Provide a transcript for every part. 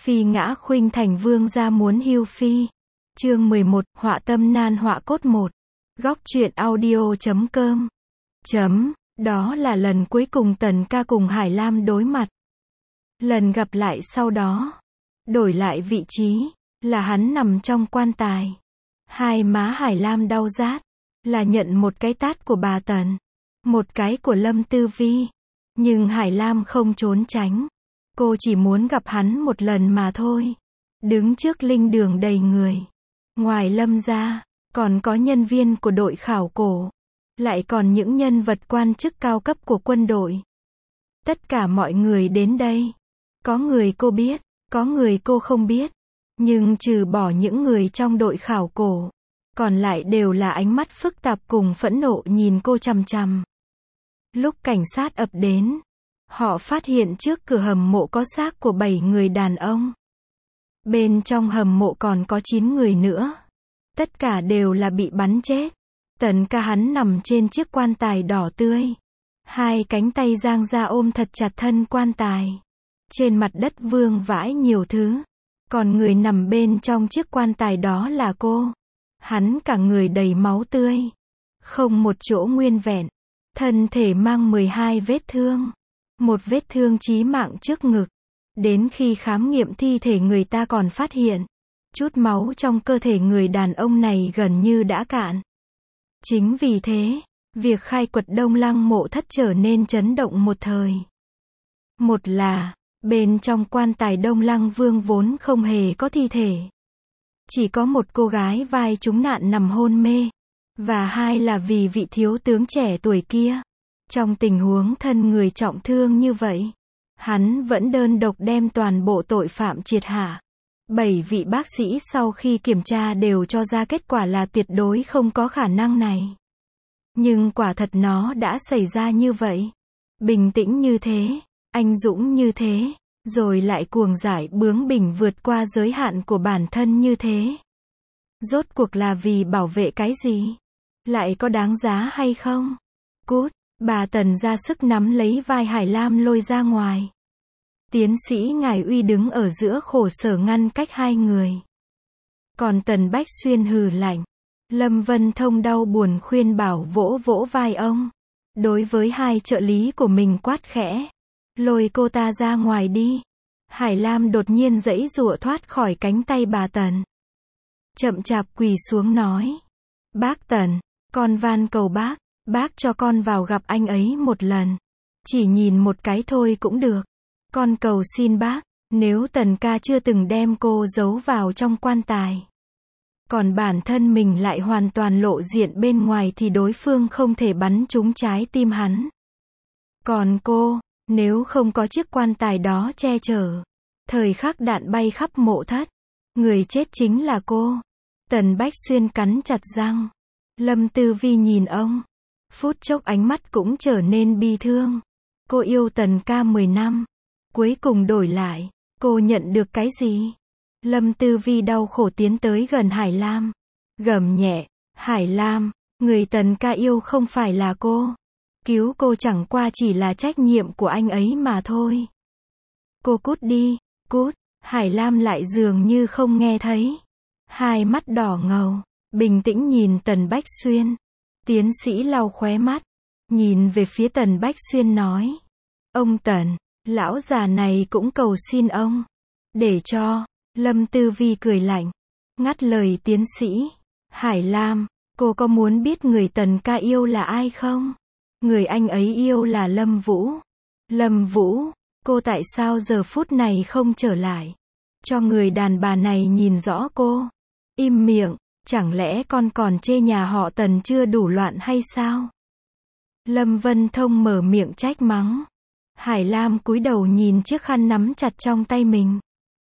Phi ngã khuynh thành vương gia muốn hưu phi. Chương 11, họa tâm nan họa cốt 1. Góc truyện audio.com. Đó là lần cuối cùng Tần ca cùng Hải Lam đối mặt. Lần gặp lại sau đó, đổi lại vị trí, là hắn nằm trong quan tài. Hai má Hải Lam đau rát, là nhận một cái tát của bà Tần, một cái của Lâm Tư Vi. Nhưng Hải Lam không trốn tránh. Cô chỉ muốn gặp hắn một lần mà thôi. Đứng trước linh đường đầy người. Ngoài Lâm ra, còn có nhân viên của đội khảo cổ. Lại còn những nhân vật quan chức cao cấp của quân đội. Tất cả mọi người đến đây. Có người cô biết, có người cô không biết. Nhưng trừ bỏ những người trong đội khảo cổ, còn lại đều là ánh mắt phức tạp cùng phẫn nộ nhìn cô chằm chằm. Lúc cảnh sát ập đến, họ phát hiện trước cửa hầm mộ có xác của 7 người đàn ông. Bên trong hầm mộ còn có 9 người nữa. Tất cả đều là bị bắn chết. Tần ca hắn nằm trên chiếc quan tài đỏ tươi. Hai cánh tay giang ra ôm thật chặt thân quan tài. Trên mặt đất vương vãi nhiều thứ. Còn người nằm bên trong chiếc quan tài đó là cô. Hắn cả người đầy máu tươi. Không một chỗ nguyên vẹn. Thân thể mang 12 vết thương. Một vết thương chí mạng trước ngực. Đến khi khám nghiệm thi thể người ta còn phát hiện, chút máu trong cơ thể người đàn ông này gần như đã cạn. Chính vì thế, việc khai quật Đông Lăng mộ thất trở nên chấn động một thời. Một là, bên trong quan tài Đông Lăng Vương vốn không hề có thi thể. Chỉ có một cô gái vai trúng nạn nằm hôn mê. Và hai là vì vị thiếu tướng trẻ tuổi kia. Trong tình huống thân người trọng thương như vậy, hắn vẫn đơn độc đem toàn bộ tội phạm triệt hạ. 7 vị bác sĩ sau khi kiểm tra đều cho ra kết quả là tuyệt đối không có khả năng này. Nhưng quả thật nó đã xảy ra như vậy. Bình tĩnh như thế, anh dũng như thế, rồi lại cuồng dại bướng bỉnh vượt qua giới hạn của bản thân như thế. Rốt cuộc là vì bảo vệ cái gì? Lại có đáng giá hay không? Cút! Bà Tần ra sức nắm lấy vai Hải Lam lôi ra ngoài. Tiến sĩ Ngải Uy đứng ở giữa khổ sở ngăn cách hai người. Còn Tần Bách Xuyên hừ lạnh. Lâm Vân Thông đau buồn khuyên bảo vỗ vỗ vai ông. Đối với hai trợ lý của mình quát khẽ. Lôi cô ta ra ngoài đi. Hải Lam đột nhiên giãy giụa thoát khỏi cánh tay bà Tần. Chậm chạp quỳ xuống nói. Bác Tần, con van cầu bác cho con vào gặp anh ấy một lần. Chỉ nhìn một cái thôi cũng được. Con cầu xin bác, nếu Tần ca chưa từng đem cô giấu vào trong quan tài. Còn bản thân mình lại hoàn toàn lộ diện bên ngoài thì đối phương không thể bắn trúng trái tim hắn. Còn cô, nếu không có chiếc quan tài đó che chở, thời khắc đạn bay khắp mộ thất, người chết chính là cô. Tần Bách Xuyên cắn chặt răng. Lâm Tư Vi nhìn ông. Phút chốc ánh mắt cũng trở nên bi thương. Cô yêu Tần ca 10 năm. Cuối cùng đổi lại, cô nhận được cái gì? Lâm Tư Vi đau khổ tiến tới gần Hải Lam. Gầm nhẹ, Hải Lam, người Tần ca yêu không phải là cô. Cứu cô chẳng qua chỉ là trách nhiệm của anh ấy mà thôi. Cô cút đi, cút. Hải Lam lại dường như không nghe thấy. Hai mắt đỏ ngầu, bình tĩnh nhìn Tần Bách Xuyên. Tiến sĩ lau khóe mắt, nhìn về phía Tần Bách Xuyên nói. Ông Tần, lão già này cũng cầu xin ông. Để cho, Lâm Tư Vi cười lạnh. Ngắt lời tiến sĩ. Hải Lam, cô có muốn biết người Tần ca yêu là ai không? Người anh ấy yêu là Lâm Vũ. Lâm Vũ, cô tại sao giờ phút này không trở lại? Cho người đàn bà này nhìn rõ cô. Im miệng, chẳng lẽ con còn chê nhà họ Tần chưa đủ loạn hay sao? Lâm Vân Thông mở miệng trách mắng. Hải Lam cúi đầu nhìn chiếc khăn nắm chặt trong tay mình.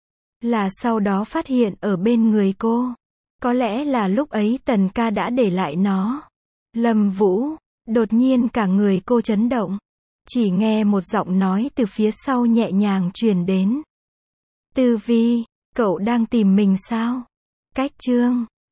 Là sau đó phát hiện ở bên người cô. Có lẽ là lúc ấy Tần ca đã để lại nó. Lâm Vũ, đột nhiên cả người cô chấn động. Chỉ nghe một giọng nói từ phía sau nhẹ nhàng truyền đến. Tư Vi, cậu đang tìm mình sao? Cách chương